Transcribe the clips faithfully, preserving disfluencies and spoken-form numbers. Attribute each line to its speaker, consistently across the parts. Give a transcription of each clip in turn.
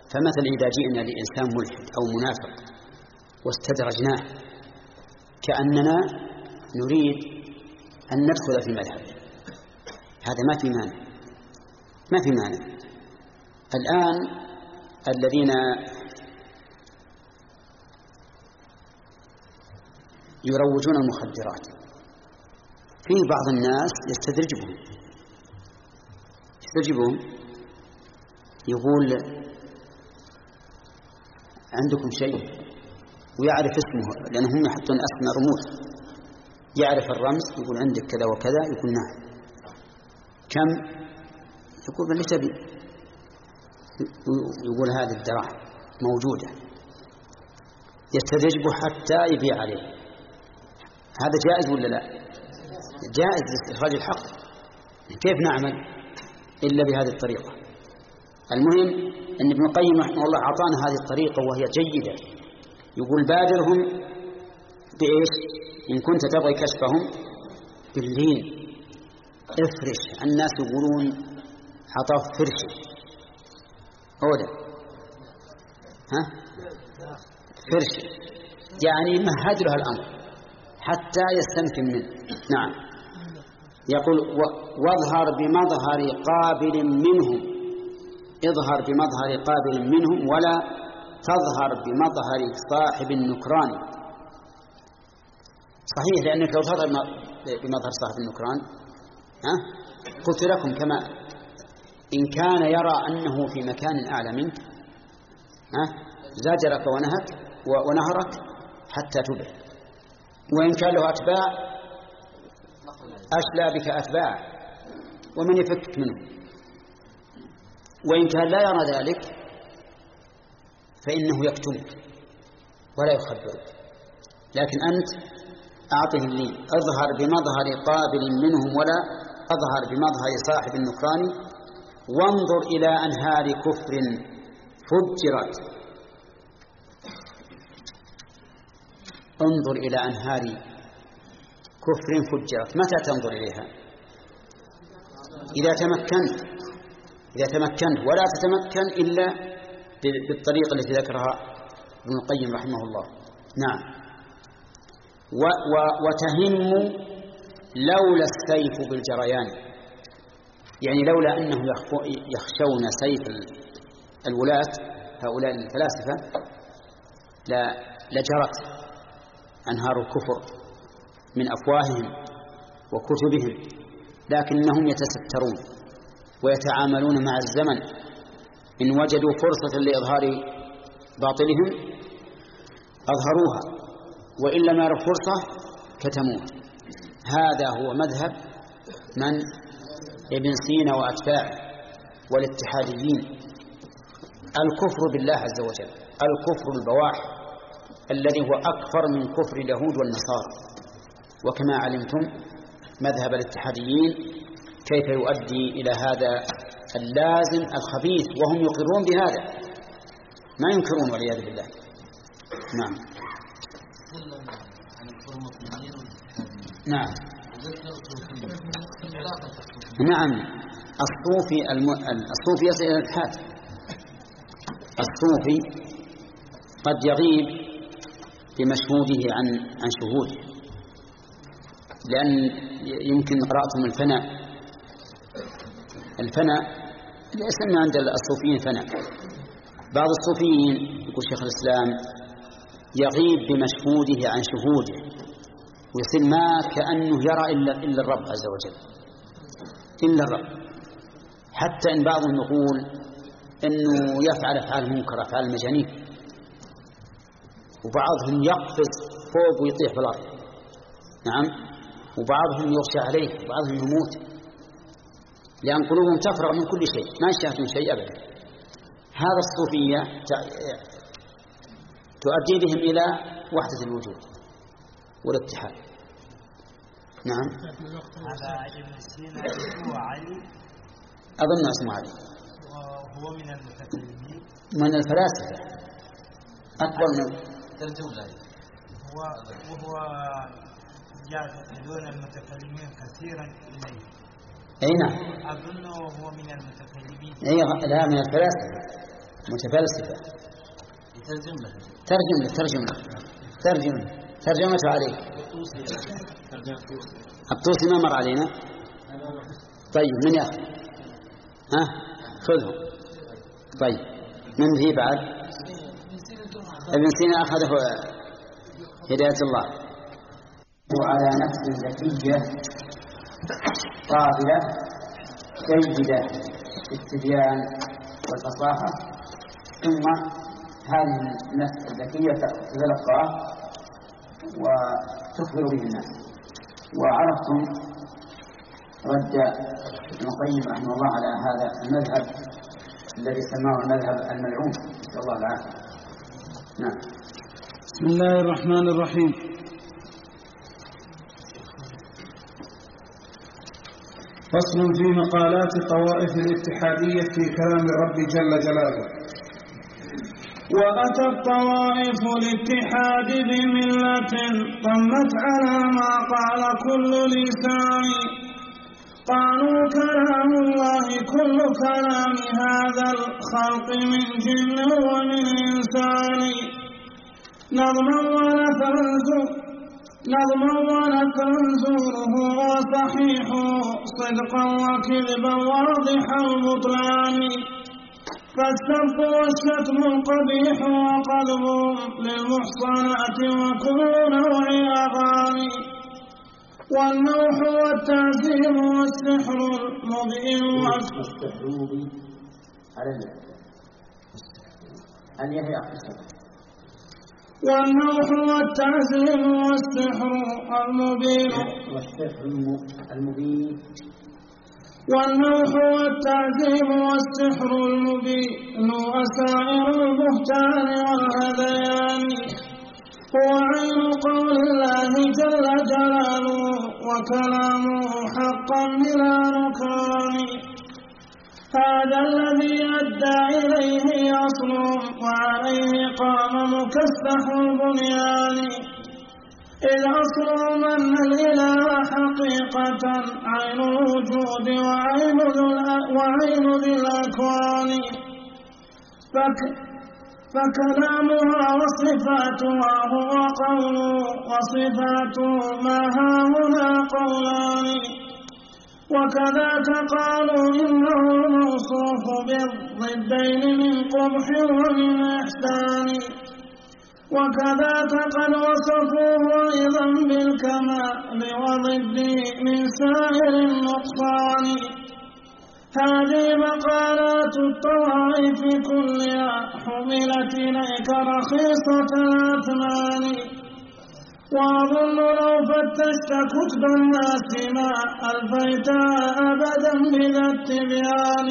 Speaker 1: فمثل إذا جئنا لإنسان ملحد أو منافق واستدرجناه كأننا نريد أن ندخل في المذهب، هذا ما في مانع، ما في مانع. الآن الذين يروجون المخدرات في بعض الناس يستدرجهم يستدرجهم يقول عندكم شيء ويعرف اسمه، لأنهم يحطون أسماء رموز، يعرف الرمز، يقول عندك كذا وكذا، يقول نعم، كم؟ يقول بل تبي، يقول هذه الدراهم موجودة، يستدرجه حتى يبيع عليه. هذا جائز ولا لا؟ جائز لاستخراج الحق. كيف نعمل إلا بهذه الطريقة؟ المهم أن ابن القيم رحمه الله أعطانا هذه الطريقة وهي جيدة. يقول بادرهم بإيش؟ إن كنت تبغي كشفهم باللين، افرش. الناس يقولون عطاف فرشي، أولا ها فرشي يعني مهد له الأمر حتى يستمكن منه. نعم. يقول واظهر بمظهر قابل منهم، اظهر بمظهر قابل منهم ولا تظهر بمظهر صاحب النكران. صحيح، لأنك لو تظهر بمظهر صاحب النكران ها قلت لكم كما إن كان يرى أنه في مكان أعلى منك ها زاجرك ونهك ونهرك حتى تبع، وإن كان له أتباع أشلى بك أتباع ومن يفكك منه، وإن كان لا يرى ذلك فإنه يكتمك ولا يخبرك. لكن أنت أعطه اللين، أظهر بمظهر قابل منهم ولا أظهر بمظهر صاحب النكران، وانظر إلى أنهار كفر فجرت، انظر إلى أنهار كفر فجرت. متى تنظر إليها؟ إذا تمكنت، إذا تمكنت، ولا تتمكن إلا بالطريقة التي ذكرها ابن القيم رحمه الله. نعم. و و وتهم لولا السيف بالجريان، يعني لولا أنهم يخشون سيف الولاة هؤلاء الفلاسفة لجرت أنهار الكفر من أفواههم وكتبهم، لكنهم يتسترون ويتعاملون مع الزمن. إن وجدوا فرصة لإظهار باطلهم أظهروها، وإن لم يروا فرصة كتموها. هذا هو مذهب من؟ ابن سينا وأتباعه والاتحاديين. الكفر بالله عز وجل، الكفر البواح الذي هو أكثر من كفر اليهود والنصارى. وكما علمتم مذهب الاتحاديين كيف يؤدي إلى هذا اللازم الخبيث، وهم يقرون بهذا، ما ينكرون والعياذ بالله. نعم. نعم. نعم. الصوفي الم... الصوفي يصل إلى الإلحاد. الصوفي قد يغيب بمشهوده عن عن شهوده، لأن يمكن قرأتم الفناء. الفناء يسمى عند الصوفيين فناء. بعض الصوفيين يقول شيخ الإسلام يغيب بمشهوده عن شهوده، ويصير ما كأنه يرى إلا إلا الرب عز وجل، إلا الرب. حتى إن بعضهم يقول إنه يفعل أفعال منكرة، أفعال المجانين، وبعضهم يقفز فوق ويطيح في الأرض. نعم. وبعضهم يغشى عليه، وبعضهم يموت، لأن قلوبهم تفرغ من كل شيء، ما يشتهي من شيء أبدا. هذا الصوفية تؤدي بهم إلى وحدة الوجود والاتحاد. نعم.
Speaker 2: هذا ابن سينا هو علي،
Speaker 1: أظن اسمه علي،
Speaker 2: وهو من المتكلمين،
Speaker 1: من الفلاسفة أكبر من
Speaker 2: هو وهو يدعون المتكلمين كثيرا إليه.
Speaker 1: أي نعم.
Speaker 2: أظنه هو من المتكلمين.
Speaker 1: أي لا، من الفلاسفة متفلسفة.
Speaker 2: ترجم له
Speaker 1: ترجم له ترجم له ترجم له ترجمته عليه. الطوسي ما مر علينا. طيب من يأخذ؟ ها خذه. طيب من ذي بعد؟ ابن سينا أخذه هداية الله. وعلى نفس ذكية قابلة جيدة في التبيان والفصاحة، ثم هذه النفس الذكية تتلقاه وتخبر به الناس. وعرفتم رد ابن القيم رحمه الله على هذا المذهب الذي سماه المذهب الملعون، نسأل الله العافية. نعم.
Speaker 3: بسم الله الرحمن الرحيم. فصل في مقالات طوائف الاتحادية في كلام رب جل جلاله. وأتى الطوائف الاتحاد بملة طمت على ما قال كل لسان. قالوا كلام الله كل كلام هذا الخلق من جن ومن إنسان. نظما ونثرا نظما ونتنزوره وصحيح صدقا وكذبا واضح البطلان. فالسب والشتم القبيح وقذف للمحصنات وكل نوع أغاني. والنوح والتعزيم والسحر المبئن والسحروب
Speaker 1: على أن يهي أخذ.
Speaker 3: والنوح والتعزيم والسحر المبين
Speaker 1: والسحر المبين
Speaker 3: والنوح والتعزيم والسحر المبين وسائر البهتان والهذيان. هو عين قول الله جل جلاله وكلامه حقا بلا نكران. هذا الذي أدى إليه أصل وعليه قام مكسح البنيان. إذ أصل من الإله حقيقة عين الوجود وعين ذي الأكوان. فك فكلامها وصفاتها هو قول وصفاته ما هاهنا قولان. وكذاك قالوا إنه موصوف بالضدين من قبح ومن إحسان. وكذاك قد وصفوه أيضا بالكمال وضده من سائر النقصان. هذه مقالات الطوائف كلها حملت إليك رخيصة الأثمان. وأظن لو فتشت كتب الناس ما ألفيتها أبدا بذا التبيان.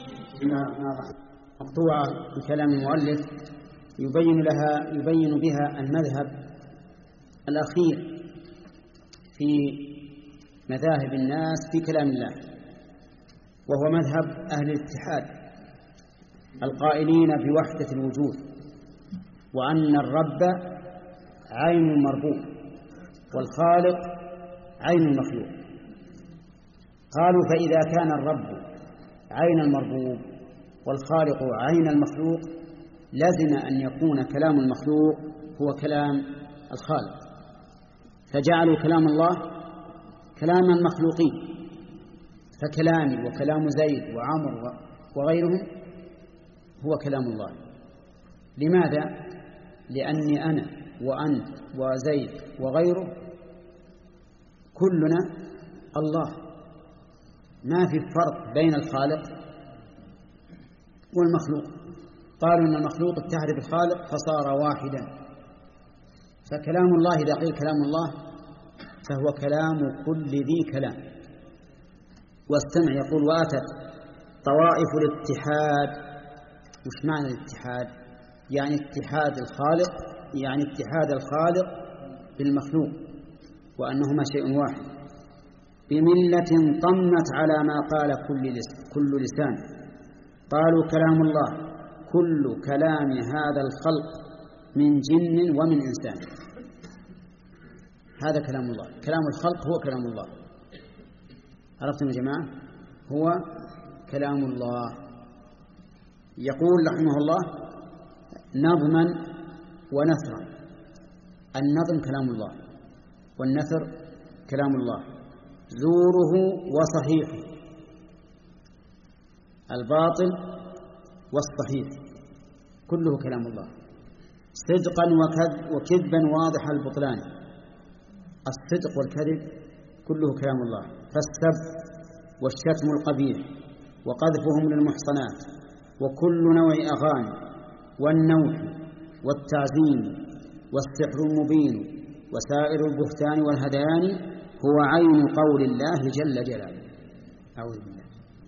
Speaker 1: مقطوعة بكلام المؤلف يبين لها يبين بها المذهب الأخير في مذاهب الناس في كلام الله، وهو مذهب أهل الاتحاد القائلين بوحدة الوجود، وأن الرب عين المربوب والخالق عين المخلوق. قالوا فإذا كان الرب عين المربوب والخالق عين المخلوق لازم أن يكون كلام المخلوق هو كلام الخالق، فجعلوا كلام الله كلام المخلوقين. فكلامي وكلام زيد وعمر وغيرهم هو كلام الله. لماذا؟ لأني أنا وأنت وزيد وغيره كلنا الله، ما في فرق بين الخالق والمخلوق. قالوا أن المخلوق اتحد بالخالق فصار واحدا. فكلام الله إذا قيل كلام الله فهو كلام كل ذي كلام. واستمع يقول واتت طوائف الاتحاد. وش معنى الاتحاد؟ يعني اتحاد الخالق، يعني اتحاد الخالق بالمخلوق وأنهما شيء واحد، بملة طمت على ما قال كل لسان. قالوا كلام الله كل كلام هذا الخلق من جن ومن إنسان. هذا كلام الله، كلام الخلق هو كلام الله. عرفتم يا جماعة؟ هو كلام الله. يقول رحمه الله نظما ونثرا. النظم كلام الله والنثر كلام الله، زوره وصحيحه، الباطل والصحيح كله كلام الله، صدقا وكذبا واضح البطلان، الصدق والكذب كله كلام الله، فالسب والشتم القبيح وقذفهم للمحصنات وكل نوع أغاني والنوح والتعزيم والسحر المبين وسائر البهتان والهذيان هو عين قول الله جل جلاله. أعوذ بالله.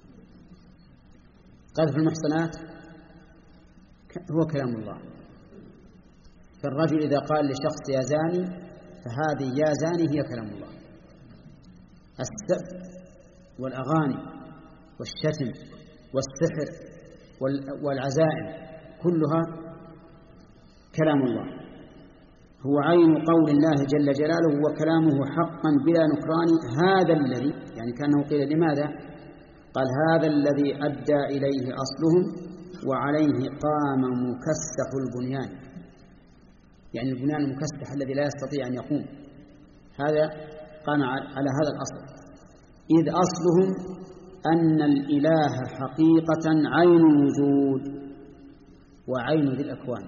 Speaker 1: قذف المحصنات هو كلام الله، فالرجل إذا قال لشخص يا زاني فهذه يا زاني هي كلام الله. السب والأغاني والشتم والسحر والعزائم كلها كلام الله، هو عين قول الله جل جلاله وكلامه حقا بلا نكران. هذا الذي يعني كأنه قيل لماذا؟ قال هذا الذي أدى إليه أصلهم وعليه قام مكسح البنيان، يعني البنيان المكسح الذي لا يستطيع أن يقوم، هذا قام على هذا الأصل، إذ أصلهم أن الإله حقيقة عين الوجود وعين ذي الأكوان.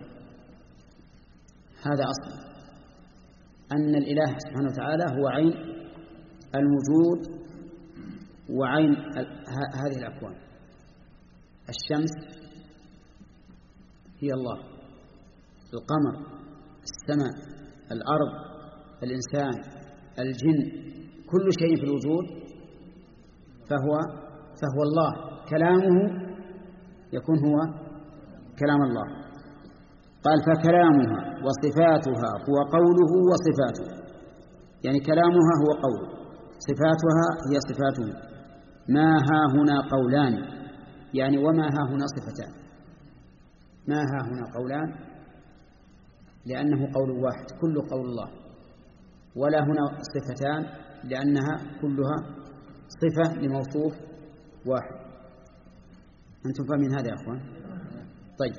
Speaker 1: هذا أصل أن الإله سبحانه وتعالى هو عين الوجود وعين هذه الأكوان. الشمس هي الله، القمر، السماء، الأرض، الإنسان، الجن، كل شيء في الوجود فهو فهو الله، كلامه يكون هو كلام الله. قال فكلامها وصفاتها هو قوله وصفاته، يعني كلامها هو قوله، صفاتها هي صفاته. ما ها هنا قولان، يعني وما ها هنا صفتان. ما ها هنا قولان لأنه قول واحد كل قول الله، ولا هنا صفتان لأنها كلها صفة لموصوف واحد. أنتم فاهمين هذا يا أخوان؟ طيب.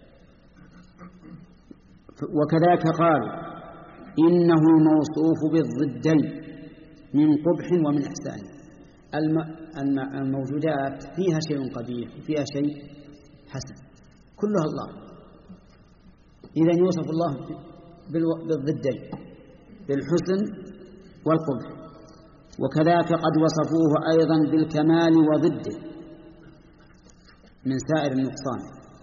Speaker 1: وكذلك قالوا إنه موصوف بالضدين من قبح ومن إحسان. الموجودات فيها شيء قبيح وفيها شيء حسن، كلها الله، إذن يوصف الله بالضدين بالحسن والقبح. وكذلك قد وصفوه أيضا بالكمال وضده من سائر النقصان.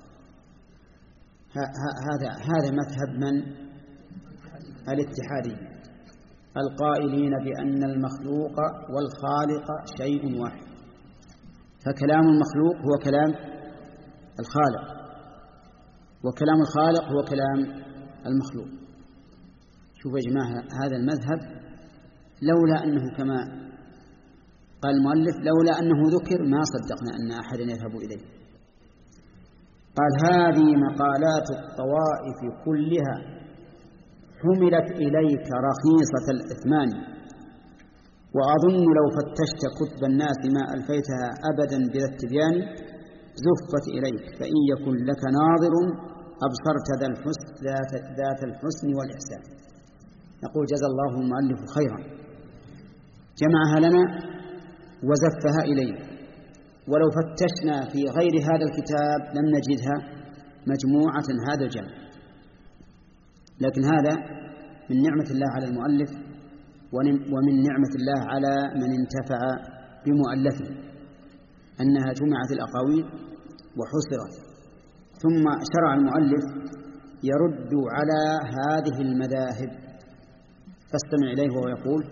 Speaker 1: هذا هذا مذهب من الاتحادي القائلين بأن المخلوق والخالق شيء واحد، فكلام المخلوق هو كلام الخالق وكلام الخالق هو كلام المخلوق. شوفوا يا جماعة هذا المذهب لولا أنه كما قال المؤلف لولا أنه ذكر ما صدقنا أن أحدا يذهب إليه. قال هذه مقالات الطوائف كلها حملت إليك رخيصة الإثمان، وأظن لو فتشت كتب الناس ما ألفيتها أبدا بلا التبيان زفت إليك، فإن يكن لك ناظر أبصرت ذا الحسن ذات الحسن والإحسان. نقول جزا الله المؤلف خيرا، جمعها لنا وزفها إلينا، ولو فتشنا في غير هذا الكتاب لم نجدها مجموعة هذا الجمع. لكن هذا من نعمة الله على المؤلف ومن نعمة الله على من انتفع بمؤلفه أنها جمعت الأقاويل وحصرت، ثم شرع المؤلف يرد على هذه المذاهب، فاستمع إليه وهو يقول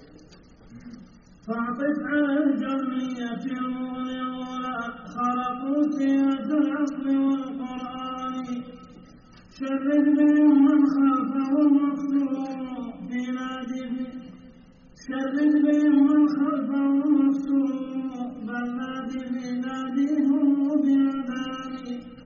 Speaker 4: فاعطف على الجمعية الأولى خلقوا سيرة العقل والقرآن، شرد بهم من خلفه مفتوح بنادب، شرد بهم من خلفه مفتوح بل نادب ناديهم بأذان،